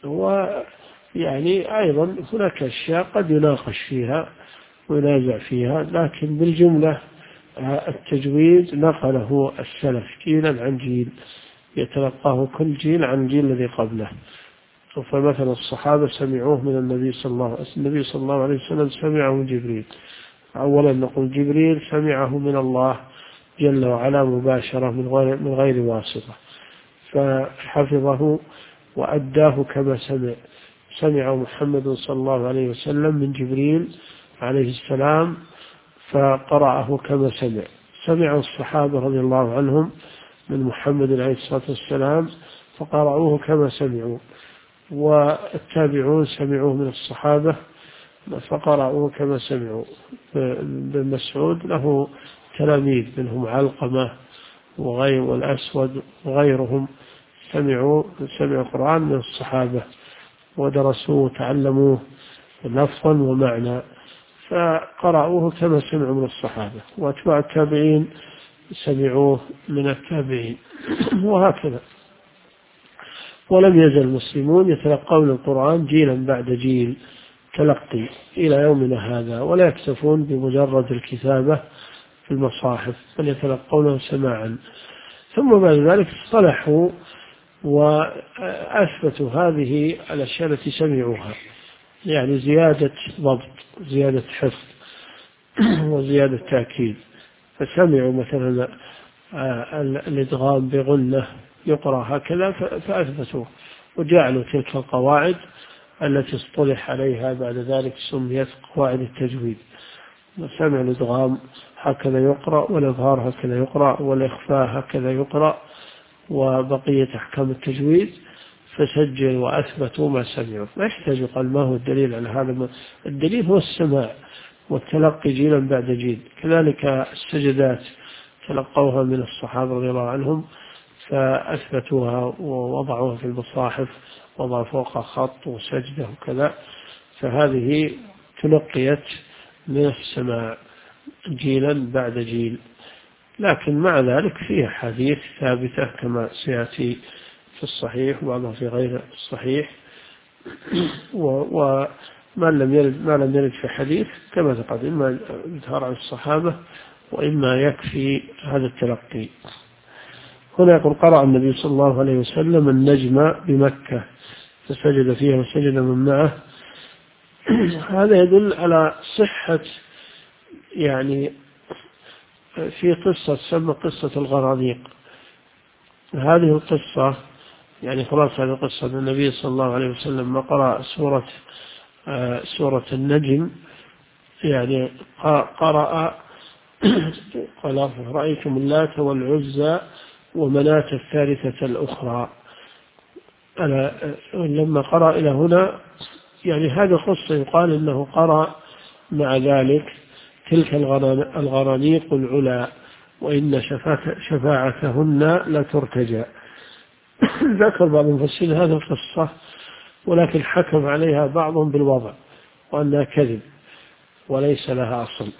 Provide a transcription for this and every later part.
ويعني أيضا هناك أشياء قد يناقش فيها وينازع فيها، لكن بالجملة التجويد نقله السلف جيلا عن جيل، يتلقاه كل جيل عن الجيل الذي قبله. فمثلا الصحابة سمعوه من النبي صلى الله عليه وسلم سمعه من جبريل. أولا نقول جبريل سمعه من الله جل وعلا مباشرة من غير واسطة، فحفظه وأداه كما سمع محمد صلى الله عليه وسلم من جبريل عليه السلام فقرأه كما سمع الصحابة رضي الله عنهم من محمد عليه الصلاة والسلام فقرأوه كما سمعوا، والتابعون سمعوه من الصحابة فقرأوه كما سمعوا. بن مسعود له تلاميذ منهم علقمة والأسود وغيرهم سمعوا القرآن من الصحابة ودرسوه وتعلموه لفظا ومعنى، فقرأوه كما سمعوا من الصحابة، وأتباع التابعين سمعوه من التابعين، وهكذا. ولم يزل المسلمون يتلقون القرآن جيلا بعد جيل تلقي إلى يومنا هذا، ولا يكتفون بمجرد الكتابة في المصاحف بل يتلقونه سماعا. ثم بعد ذلك اصطلحوا وأثبتوا هذه الأشياء التي سمعوها، يعني زيادة ضبط، زيادة حفظ، وزيادة تأكيد. فسمعوا مثلا الإدغام بغنة يقرأ هكذا فأثبتوه، وجعلوا تلك القواعد التي اصطلح عليها بعد ذلك سميت قواعد التجويد. سمع الإدغام هكذا يقرأ، والإظهار هكذا يقرأ، والإخفاء هكذا يقرأ، وبقية أحكام التجويد، فسجل وأثبتوا ما سمعوا. ما يحتاج قال ما هو الدليل على هذا؟ الدليل هو السماع والتلقي جيلا بعد جيل. كذلك السجدات تلقوها من الصحابة رضي الله عنهم فأثبتوها ووضعوها في المصاحف، وضع فوق خط وسجدة وكذا، فهذه تلقيت من السماع جيلا بعد جيل. لكن مع ذلك فيها حديث ثابتة كما سيأتي في الصحيح وبعضها في غير الصحيح، وما لم يرد في حديث كما تقدم إما يظهر عن الصحابة وإما يكفي هذا التلقي. هنا يقول قرأ النبي صلى الله عليه وسلم النجم بمكة فسجد فيها وسجد من معه. هذا يدل على صحة، يعني في قصة تسمى قصة الغرانيق. هذه القصة يعني خلاص هذه القصة أن النبي صلى الله عليه وسلم ما قرأ سورة النجم، يعني قرأ قال رأيتم اللات والعزى ومناة الثالثة الأخرى. لما قرأ إلى هنا يعني هذا قصة يقال إنه قرأ مع ذلك تلك الغرانيق العلا وإن شفاعتهن لا ترتجى. ذكر بعض المفسرين هذه القصة، ولكن حكم عليها بعضهم بالوضع وأنها كذب وليس لها أصل.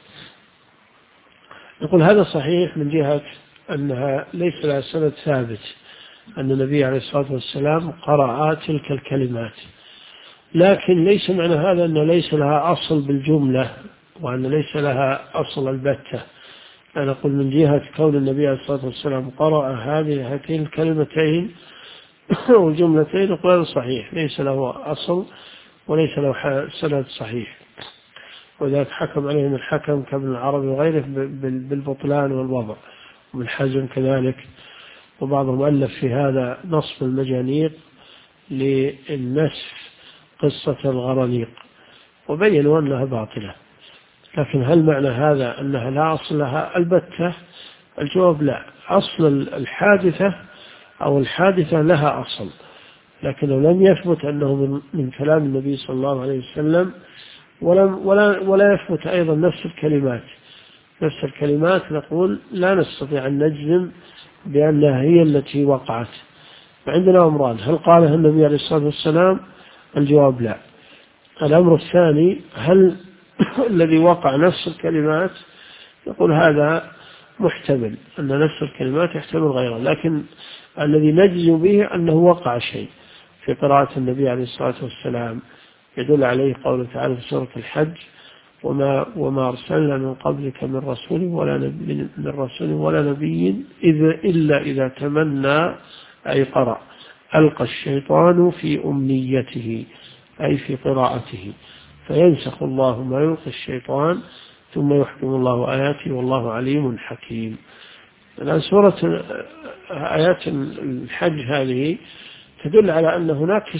يقول هذا صحيح من جهة أنها ليس لها سند ثابت أن النبي عليه الصلاة والسلام قرأ تلك الكلمات، لكن ليس معنى هذا أن ليس لها أصل بالجملة وأن ليس لها أصل البتة. أنا أقول من جهة كون النبي عليه الصلاة والسلام قرأ هاتين الكلمتين والجملتين قول صحيح ليس له أصل وليس له سند صحيح، وذلك حكم عليهم الحكم كابن العربي وغيره بالبطلان والوضع، ومن حزم كذلك، وبعضهم ألف في هذا نصب المجانيق للنسف قصة الغرانيق وبينوا أنها باطلة. لكن هل معنى هذا أنها لا أصل لها البتة؟ الجواب لا. أصل الحادثة أو الحادثة لها أصل، لكنه لم يثبت أنه من كلام النبي صلى الله عليه وسلم، ولا يثبت أيضا نفس الكلمات نقول لا نستطيع أن نجزم بأنها هي التي وقعت. عندنا أمران: هل قالها النبي عليه الصلاة والسلام؟ الجواب لا. الأمر الثاني: هل الذي وقع نفس الكلمات؟ يقول هذا محتمل، أن نفس الكلمات يحتمل غيرها، لكن الذي نجزم به أنه وقع شيء، في قراءة النبي عليه الصلاة والسلام يدل عليه قوله تعالى في سورة الحج: وما أرسلنا من قبلك من رسول ولا نبي إلا إذا تمنى، أي قرأ، ألقى الشيطان في أمنيته، أي في قراءته، فينسخ الله ما يلقي الشيطان ثم يحكم الله آياته والله عليم حكيم. الآن سورة آيات الحج هذه تدل على أن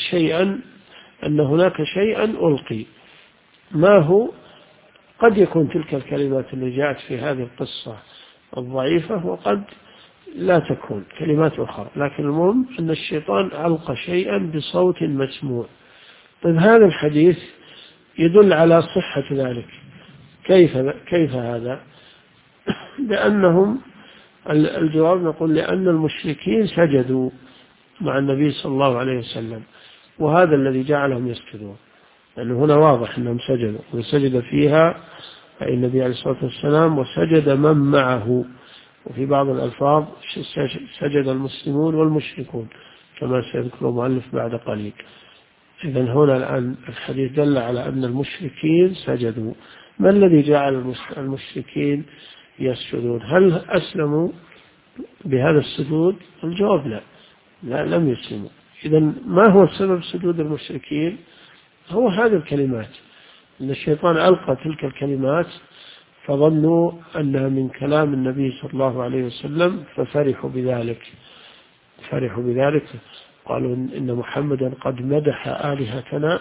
هناك شيئا ألقي. ما هو؟ قد يكون تلك الكلمات اللي جاءت في هذه القصة الضعيفة، وقد لا تكون كلمات أخرى، لكن المهم أن الشيطان ألقى شيئا بصوت مسموع. طيب هذا الحديث يدل على صحة ذلك. كيف هذا؟ لأنهم الجواب نقول لأن المشركين سجدوا مع النبي صلى الله عليه وسلم، وهذا الذي جعلهم يسجدون، لأنه هنا واضح أنهم سجدوا، وسجد فيها أي النبي عليه الصلاة والسلام وسجد من معه، وفي بعض الألفاظ سجد المسلمون والمشركون كما سيذكر المؤلف بعد قليل. إذن هنا الآن الحديث دل على أن المشركين سجدوا. ما الذي جعل المشركين يسجدون؟ هل أسلموا بهذا السجود؟ الجواب لا، لم يسلموا. إذن ما هو سبب سجود المشركين؟ هو هذه الكلمات، أن الشيطان ألقى تلك الكلمات فظنوا أنها من كلام النبي صلى الله عليه وسلم، ففرحوا بذلك، قالوا إن محمدا قد مدح آلهتنا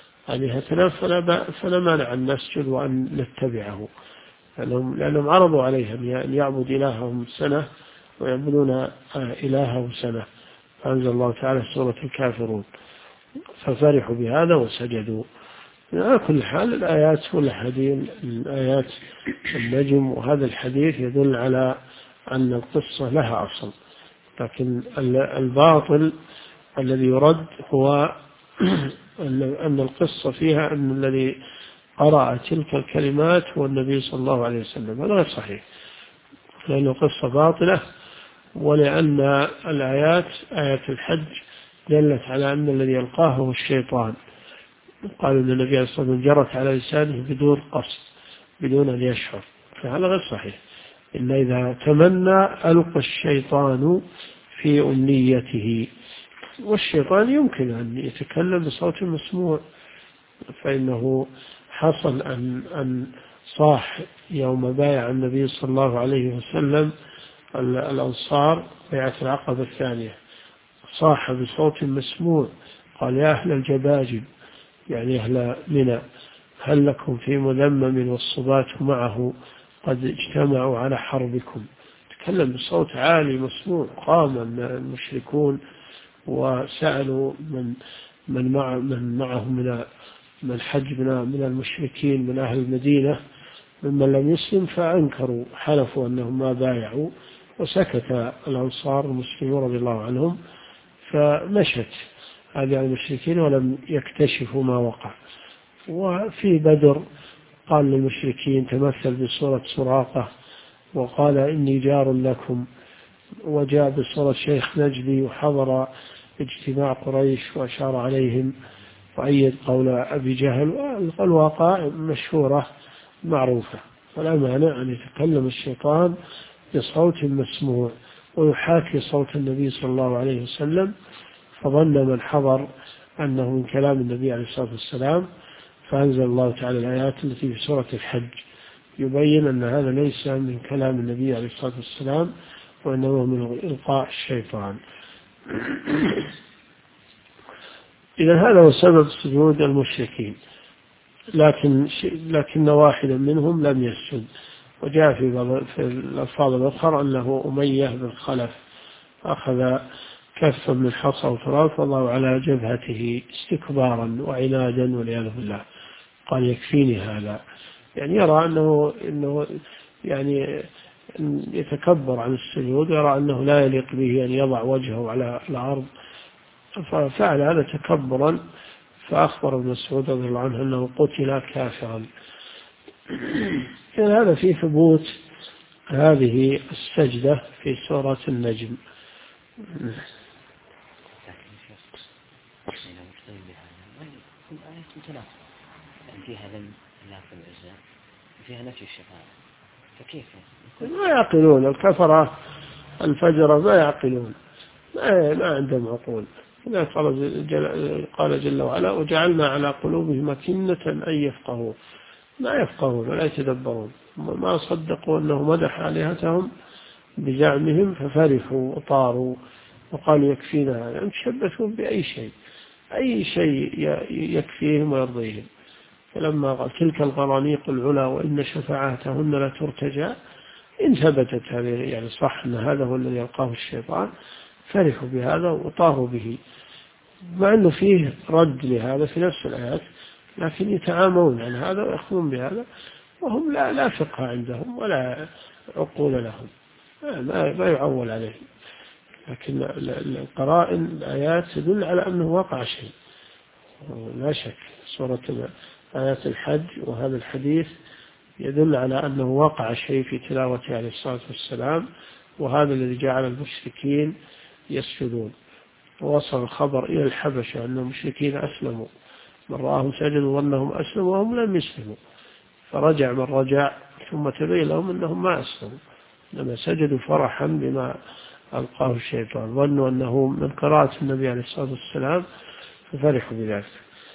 فلا مانع أن نسجد وأن نتبعه، لأنهم عرضوا عليهم أن يعبد إلههم سنة ويعبدون إلهه سنة، فأنزل الله تعالى سورة الكافرون، ففرحوا بهذا وسجدوا. على كل حال الآيات الآيات النجم وهذا الحديث يدل على أن القصة لها أصل، لكن الباطل الذي يرد هو أن القصة فيها أن الذي قرأ تلك الكلمات هو النبي صلى الله عليه وسلم. هذا غير صحيح، لأن القصة باطلة، ولأن آيات الحج دلت على أن الذي يلقاه هو الشيطان. قالوا أن النبي عليه الصلاة والسلام جرت على لسانه بدون قصد، بدون أن يشعر، فهذا غير صحيح. إلا إذا تمنى ألقى الشيطان في أمنيته، والشيطان يمكن أن يتكلم بصوت مسموع، فإنه حصل أن صاح يوم بايع النبي صلى الله عليه وسلم الأنصار بيعة العقبة الثانية، صاح بصوت مسموع قال: يا أهل الجباجب، يعني أهل منى، هل لكم في مذمم والصبات معه قد اجتمعوا على حربكم. تكلم بصوت عالي مسموع. قام المشركون وسألوا من معه من حجبنا من المشركين من أهل المدينة ممن لم يسلم، فأنكروا، حلفوا أنهم ما بايعوا، وسكت الأنصار المسلمون رضي الله عنهم، فمشت هذه المشركين ولم يكتشفوا ما وقع. وفي بدر قال للمشركين تمثل بصورة سراقة وقال: إني جار لكم، وجاء بصورة شيخ نجدي وحضر اجتماع قريش وأشار عليهم وأيد قول أبي جهل. الواقع مشهورة معروفة، فلا مانع أن يتكلم الشيطان بصوت مسموع ويحاكي صوت النبي صلى الله عليه وسلم، فظن من حضر أنه من كلام النبي عليه الصلاة والسلام، فأنزل الله تعالى الآيات التي في سورة الحج يبين أن هذا ليس من كلام النبي عليه الصلاة والسلام، وأنه من إلقاء الشيطان. إذا هذا هو سبب سجود المشركين، لكن واحدا منهم لم يسجد. وجاء في الألفاظ الأخرى أنه أمية بن خلف أخذ كفا من حصى وتراب فضعه على جبهته استكبارا وعنادا والعياذ بالله، قال: يكفيني هذا، يعني يرى أنه يعني يتكبر عن السجود، ويرى أنه لا يليق به أن يضع وجهه على الأرض، ففعل هذا تكبرا، فأخبر ابن مسعود رضي الله عنه أنه قتل كافرا. هذا في ثبوت هذه السجدة في سورة النجم. آيات متناقضة، يعني فيها ذم الله في العزة وفيها نفي الشفاعة، فكيف ما يعقلون الكفرة الفجرة، ما يعقلون، ما عندهم عقول. قال جل وعلا وجعلنا على قلوبهم أكنة أن يفقهوا، ما يفقهون ولا يتدبرون، ما صدقوا أنه مدح آلهتهم بزعمهم ففرحوا وطاروا وقالوا يكفينا هذا، يتشبثون بأي شيء، أي شيء يكفيهم ويرضيهم. فلما قال تلك الغرانيق العلا وإن شفاعتهن لا ترتجى، إن ثبتت هذه يعني صح أن هذا هو الذي يلقاه الشيطان، فرحوا بهذا وطاروا به، مع أنه فيه رد لهذا في نفس الآيات، لكن يتعامون عن هذا ويأخذون بهذا وهم لا فقه عندهم ولا عقول لهم، ما يعول عليهم. لكن القرائن الآيات تدل على أنه وقع شيء لا شك. سورة آيات الحج وهذا الحديث يدل على أنه وقع شيء في تلاوته عليه الصلاة والسلام، وهذا الذي جعل المشركين يسجدون. ووصل الخبر إلى الحبشة أن المشركين أسلموا، من رآهم سجدوا وأنهم أسلموا وهم لم يسلموا، فرجع من رجع ثم تبين لهم أنهم ما أسلموا، لما سجدوا فرحا بما ألقاه الشيطان، ظنوا أنه من قراءة النبي عليه الصلاة والسلام ففرحوا بذلك.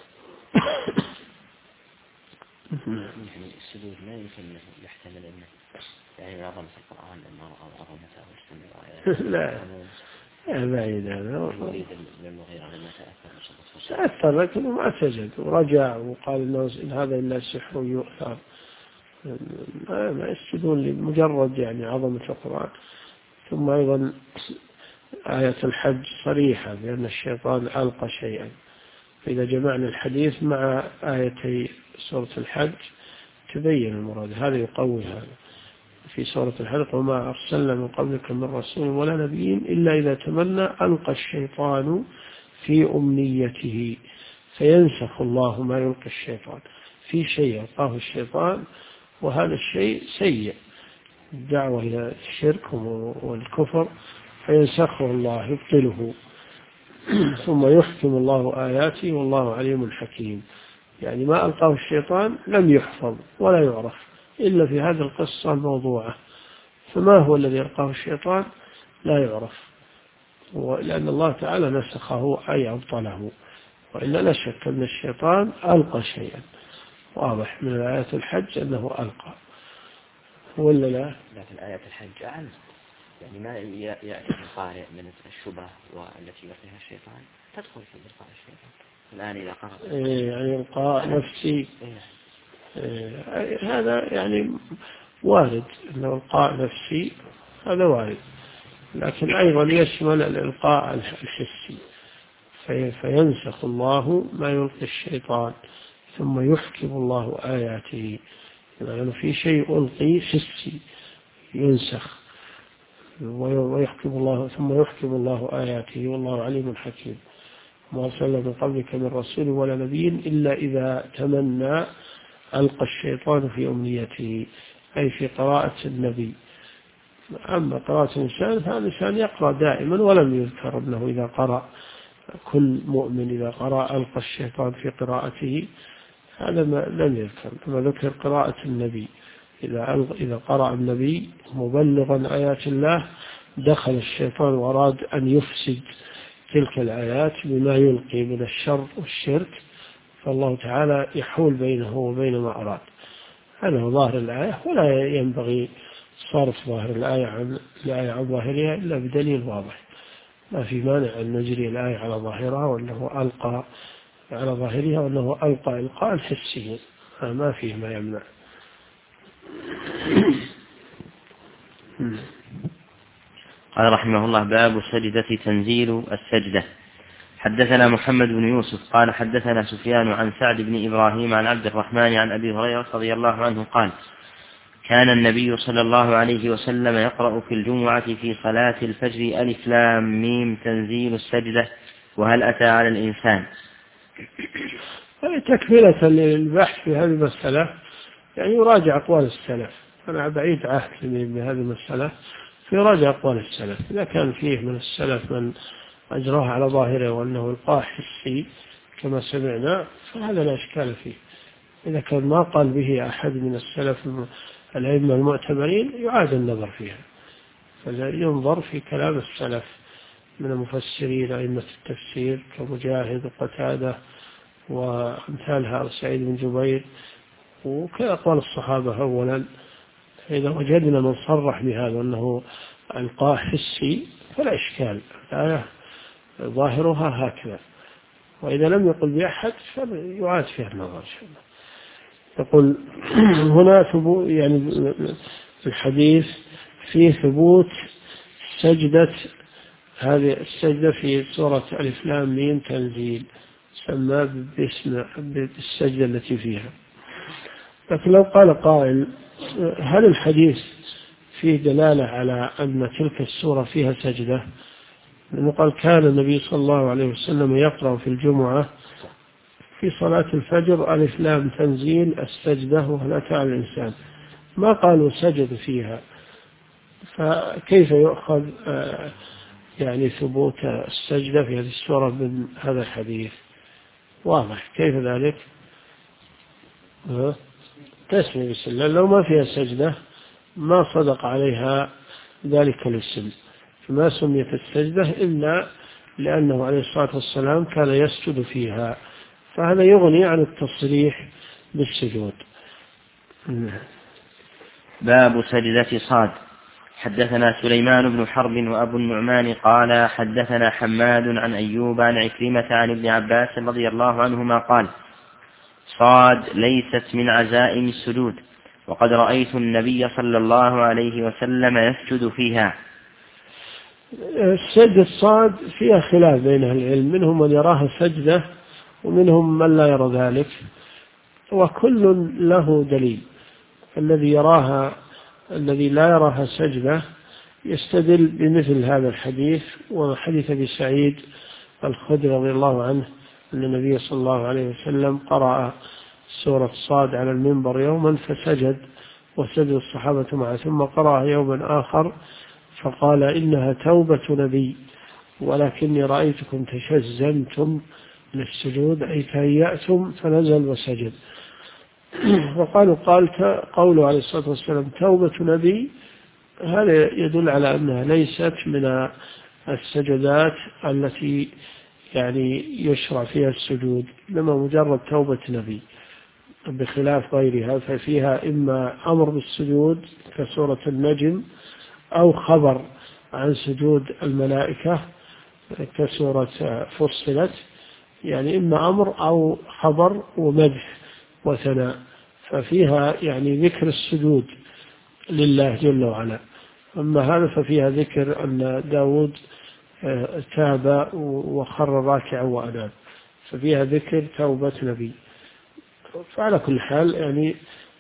يعني السجود ما يمكن يحتمل أنه يعني عظمة القرآن لما رأى عظمته واستمر لا بعيد هذا، يريد للمغيرة لما تأثر لكنه ما سجد ورجع وقال إن هذا إلا سحر يؤثر، ما يسجدون لمجرد يعني عظمة القرآن. ثم أيضا آية الحج صريحة بأن الشيطان ألقى شيئا، فإذا جمعنا الحديث مع آيتي سورة الحج تبين المراد، هذا يقوي هذا. في سورة الحج وما أرسلنا من قبلك من رسول ولا نبي إلا إذا تمنى ألقى الشيطان في أمنيته فينسخ الله ما يلقي الشيطان. في شيء يلقاه الشيطان وهذا الشيء سيء، الدعوة إلى الشرك والكفر، فينسخه الله يبطله ثم يحكم الله آياته والله عليم حكيم. يعني ما ألقاه الشيطان لم يحفظ ولا يعرف إلا في هذه القصة الموضوعة، فما هو الذي ألقاه الشيطان لا يعرف، لأن الله تعالى نسخه أي أبطله، وإلا لا شك أن الشيطان ألقى شيئا، واضح من آيات الحج أنه ألقى، ولا لا؟ لكن آيات الحج أعلم، يعني ما يأتي القارئ من الشبهة والتي يلقيها الشيطان تدخل في إلقاء الشيطان الآن إذا قرأ يعني إلقاء نفسي، هذا يعني وارد أنه إلقاء نفسي، هذا وارد، لكن أيضا يشمل الإلقاء الحسي، فينسخ الله ما يلقي الشيطان ثم يحكم الله آياته، يعني في شيء ألقي حسي ينسخ ويحكم الله ثم يحكم الله آياته والله عليم حكيم. ما أرسلنا من قبلك من رسول ولا نبي إلا إذا تمنى ألقى الشيطان في أمنيته، أي في قراءة النبي. أما قراءة الإنسان فهذا الإنسان يقرأ دائما ولم يذكر أنه إذا قرأ، كل مؤمن إذا قرأ ألقى الشيطان في قراءته، هذا لم يذكر، كما ذكر قراءة النبي، إذا قرأ النبي مبلغا آيات الله دخل الشيطان وأراد أن يفسد تلك الآيات بما يلقي من الشر والشرك، فالله تعالى يحول بينه وبين ما أراد. هذا هو ظاهر الآية، ولا ينبغي صرف ظاهر الآية عن ظاهرها إلا بدليل واضح. ما في مانع أن نجري الآية على ظاهرها وأنه ألقى على ظاهرها وأنه ألقى إلقاء حسي، ما فيه ما يمنع. قال رحمه الله: باب السجدة تنزيل السجدة. حدثنا محمد بن يوسف قال حدثنا سفيان عن سعد بن إبراهيم عن عبد الرحمن عن أبي هريرة رضي الله عنه قال: كان النبي صلى الله عليه وسلم يقرأ في الجمعة في صلاة الفجر ألف لام ميم تنزيل السجدة وهل أتى على الإنسان. تكملة للبحث في هذه المسألة، يعني يراجع أقوال السلف، أنا بعيد عهد بهذه المسألة، في راجع أقوال السلف، إذا كان فيه من السلف من أجراها على ظاهره وأنه إلقاء حسي كما سمعنا فهذا لا إشكال فيه. إذا كان ما قال به أحد من السلف الأئمة المعتبرين يعاد النظر فيها، فينظر في كلام السلف من المفسرين أئمة التفسير كمجاهد وقتادة وأمثالها وسعيد بن جبير وكأقوال الصحابة أولا. فإذا وجدنا من صرح بهذا أنه إلقاء حسي فلا إشكال، الآية ظاهرها هكذا. وإذا لم يقل بأحد فيعاد فيها النظر. يقول هنا ثبوت، يعني الحديث فيه ثبوت سجدة، هذه السجدة في سورة ألف لام ميم تنزيل سمى باسم السجدة التي فيها. لكن لو قال قائل هل الحديث فيه دلالة على أن تلك السورة فيها سجدة؟ لأنه قال كان النبي صلى الله عليه وسلم يقرأ في الجمعة في صلاة الفجر ألف لام تنزيل السجدة وهل أتى على الإنسان، ما قالوا سجد فيها، فكيف يؤخذ يعني ثبوت السجدة في هذه السورة من هذا الحديث؟ واضح كيف ذلك؟ تسمية بسم الله لو ما فيها سجدة ما صدق عليها ذلك الاسم، فما سميت السجدة إلا لأنه عليه الصلاة والسلام كان يسجد فيها، فهذا يغني عن التصريح بالسجود. باب سجدة صاد. حدثنا سليمان بن حرب وأبو النعمان قال حدثنا حماد عن أيوب عن عكرمة عن ابن عباس رضي الله عنهما قال صاد ليست من عزائم السجود وقد رأيت النبي صلى الله عليه وسلم يسجد فيها. السجدة صاد فيها خلاف بين أهل العلم، منهم من يراها سجدة ومنهم من لا يرى ذلك، وكل له دليل. الذي لا يراها سجدة يستدل بمثل هذا الحديث وحديث أبي سعيد الخدري رضي الله عنه أن النبي صلى الله عليه وسلم قرأ سورة صاد على المنبر يوما فسجد وسجد الصحابة معه، ثم قرأ يوما آخر فقال إنها توبة نبي ولكني رأيتكم تشزمتم للسجود أي تهيأتم، فنزل وسجد. وقالوا قوله عليه الصلاة والسلام توبة نبي هذا يدل على أنها ليست من السجدات التي يعني يشرع فيها السجود، لما مجرد توبة نبي، بخلاف غيرها ففيها إما أمر بالسجود كسورة النجم أو خبر عن سجود الملائكة كسورة فصلت، يعني إما أمر أو خبر ومدح وثناء، ففيها يعني ذكر السجود لله جل وعلا. أما هذا ففيها ذكر أن داود تاب وخر راكعا وأناب، ففيها ذكر توبة نبي. فعلى كل حال يعني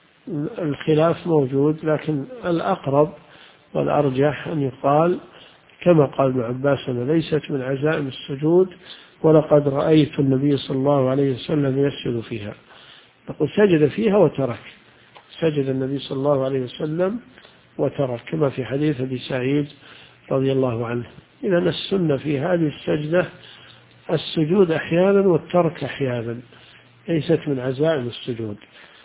الخلاف موجود، لكن الأقرب والأرجح أن يقال كما قال ابن عباس أن ليست من عزائم السجود ولقد رأيت النبي صلى الله عليه وسلم يسجد فيها. نقول سجد فيها وترك، سجد النبي صلى الله عليه وسلم وترك كما في حديث أبي سعيد رضي الله عنه. إذن السنة في هذه السجدة السجود أحيانا والترك أحيانا، ليست من عزائم السجود.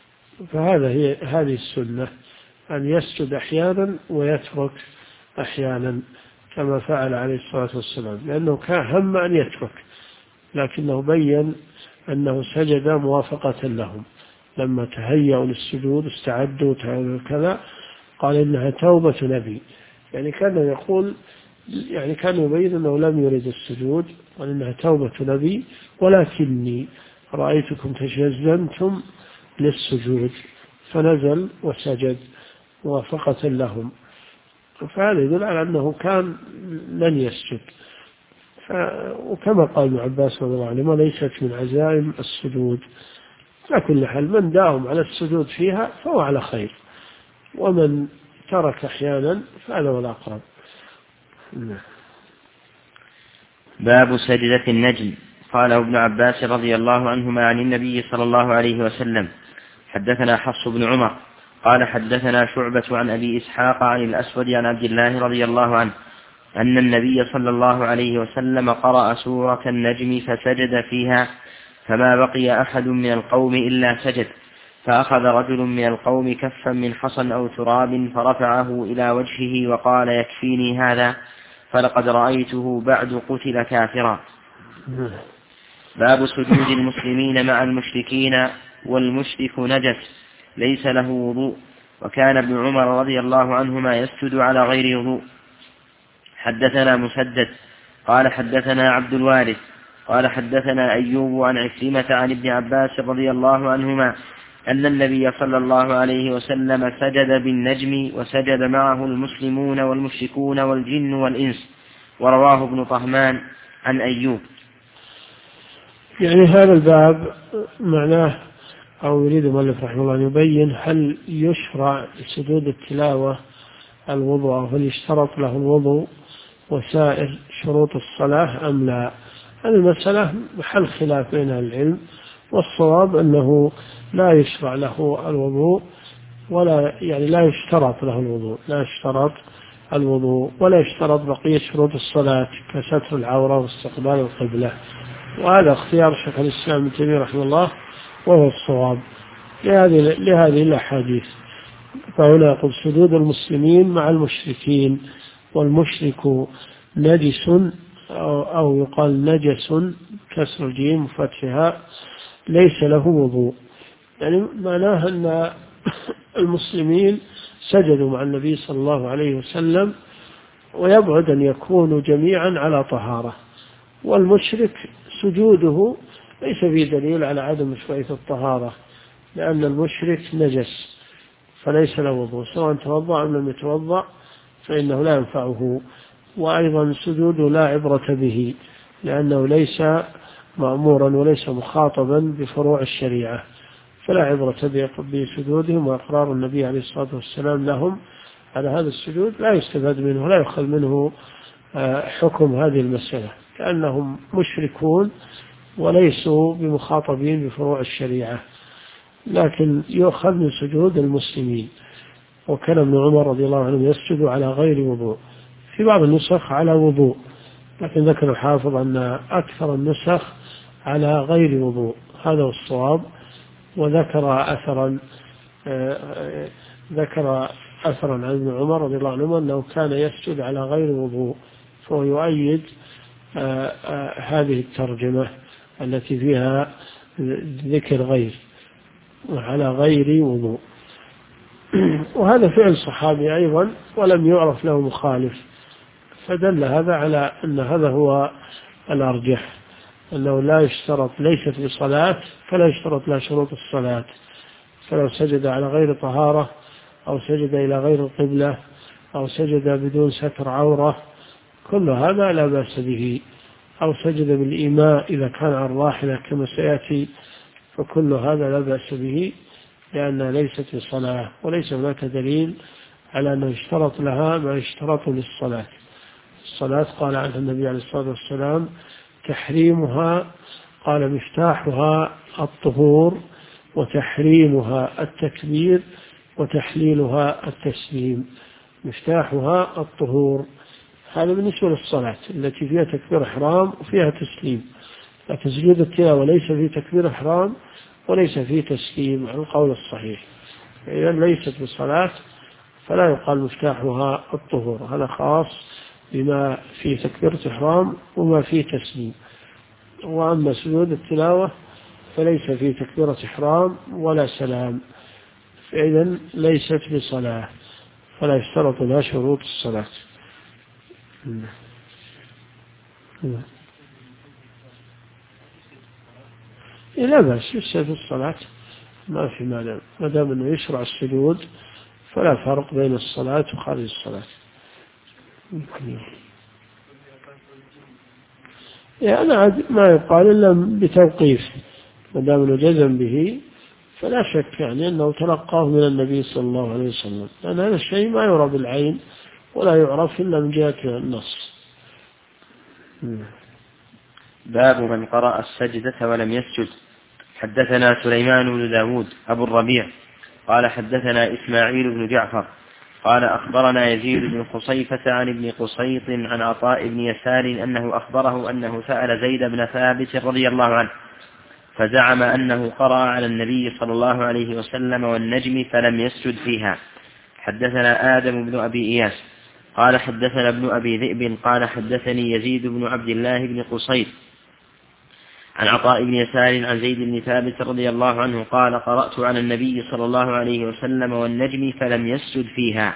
هذه السنة أن يسجد أحيانا ويترك أحيانا كما فعل عليه الصلاة والسلام، لأنه كان هم أن يترك لكنه بين أنه سجد موافقة لهم لما تهيأوا للسجود استعدوا كذا، قال إنها توبة نبي، يعني كان يقول يعني كان يبين أنه لم يرد السجود، قال إنها توبة نبي ولكني رأيتكم تشزمتم للسجود، فنزل وسجد موافقة لهم. فهذا يدل على أنه كان لن يسجد. وكما قال ابن عباس رضي الله عنه ليست من عزائم السجود. على كل حال من داوم على السجود فيها فهو على خير، ومن ترك أحيانا فهذا هو الأقرب. باب سجدة النجم. قال ابن عباس رضي الله عنهما عن النبي صلى الله عليه وسلم حدثنا حفص بن عمر قال حدثنا شعبة عن أبي إسحاق عن الأسود عن عبد الله رضي الله عنه أن النبي صلى الله عليه وسلم قرأ سورة النجم فسجد فيها، فما بقي أحد من القوم إلا سجد، فأخذ رجل من القوم كفا من حصى أو تراب فرفعه إلى وجهه وقال يكفيني هذا، فلقد رأيته بعد قتل كافرا. باب سجود المسلمين مع المشركين والمشرك نجس ليس له وضوء، وكان ابن عمر رضي الله عنهما يسجد على غير وضوء. حدثنا مسدد قال حدثنا عبد الوارث قال حدثنا أيوب عن عكرمة عن ابن عباس رضي الله عنهما أن النبي صلى الله عليه وسلم سجد بالنجم وسجد معه المسلمون والمشركون والجن والإنس، ورواه ابن طهمان عن أيوب. يعني هذا الباب معناه أو يريد المؤلف رحمه الله أن يبين هل يشرع سجود التلاوة الوضوء أو هل يشترط له الوضوء وسائر شروط الصلاة أم لا. هذه المسألة محل خلاف بين العلم، والصواب أنه لا يشرع له الوضوء ولا يعني لا يشترط له الوضوء، لا يشترط الوضوء ولا يشترط بقية شروط الصلاة كستر العورة واستقبال القبلة. وهذا اختيار شيخ الإسلام ابن تيمية رحمه الله وهو الصواب لهذه الأحاديث. فهنا يقول سجود المسلمين مع المشركين، والمشرك نجس أو يقال نجس كسر الجيم وفتحها ليس له وضوء، يعني معناه أن المسلمين سجدوا مع النبي صلى الله عليه وسلم ويبعد أن يكونوا جميعا على طهارة، والمشرك سجوده ليس فيه دليل على عدم مشروعية الطهارة، لأن المشرك نجس فليس له وضوء سواء توضأ أم لم يتوضأ فإنه لا ينفعه. وأيضا سجوده لا عبرة به لأنه ليس مأمورا وليس مخاطبا بفروع الشريعة، فلا عبرة بسجودهم. وإقرار النبي عليه الصلاة والسلام لهم على هذا السجود لا يستفاد منه ولا يؤخذ منه حكم هذه المسألة، كأنهم مشركون وليسوا بمخاطبين بفروع الشريعة، لكن يؤخذ من سجود المسلمين. وكان ابن عمر رضي الله عنه يسجد على غير وضوء، في بعض النسخ على وضوء، لكن ذكر الحافظ أن أكثر النسخ على غير وضوء، هذا هو الصواب. وذكر أثرا عن ابن عمر رضي الله عنه أنه كان يسجد على غير وضوء، فهو يؤيد هذه الترجمة التي فيها ذكر غير وعلى غير وضوء. وهذا فعل صحابي أيضا ولم يعرف له مخالف، فدل هذا على أن هذا هو الأرجح، أنه لا يشترط، ليست بصلاة فلا يشترط لها شروط الصلاة، فلو سجد على غير طهارة أو سجد إلى غير القبلة أو سجد بدون ستر عورة كل هذا لا بأس به، أو سجد بالإيماء إذا كان على الراحلة كما سيأتي، فكل هذا لا بأس به لأنها ليست بصلاة، وليس هناك دليل على أنه يشترط لها ما يشترط للصلاة. الصلاة قال عنها النبي عليه الصلاة والسلام تحريمها، قال مفتاحها الطهور وتحريمها التكبير وتحليلها التسليم. مفتاحها الطهور، هذا بالنسبة للصلاة التي فيها تكبير إحرام وفيها تسليم، لكن سجود التلاوة ليس فيه تكبير إحرام وليس فيه تسليم على القول الصحيح، إذا ليست بصلاة فلا يقال مفتاحها الطهور، هذا خاص بما فيه تكبيرة إحرام وما فيه تسليم. وأما سجود التلاوة فليس فيه تكبيرة إحرام ولا سلام، فإذا ليست بصلاة فلا يشترط لها شروط الصلاة. لا بأس يسجد في الصلاة، ما في مانع ما دام أنه يشرع السجود فلا فرق بين الصلاة وخارج الصلاة. يعني ما يقال إلا بتوقيف، ما دام أنه جزم به فلا شك يعني أنه تلقاه من النبي صلى الله عليه وسلم، لأن هذا الشيء ما يرى بالعين ولا يعرف إلا من جهة النص. باب من قرأ السجدة ولم يسجد. حدثنا سليمان بن داود أبو الربيع قال حدثنا إسماعيل بن جعفر قال أخبرنا يزيد بن خصيفة عن ابن قصيط عن عطاء بن يسار أنه أخبره أنه سأل زيد بن ثابت رضي الله عنه فزعم أنه قرأ على النبي صلى الله عليه وسلم والنجم فلم يسجد فيها. حدثنا آدم بن أبي إياس قال حدثنا ابن أبي ذئب قال حدثني يزيد بن عبد الله بن قصيط عن عطاء بن يسار عن زيد بن ثابت رضي الله عنه قال قرأت على النبي صلى الله عليه وسلم والنجم فلم يسجد فيها.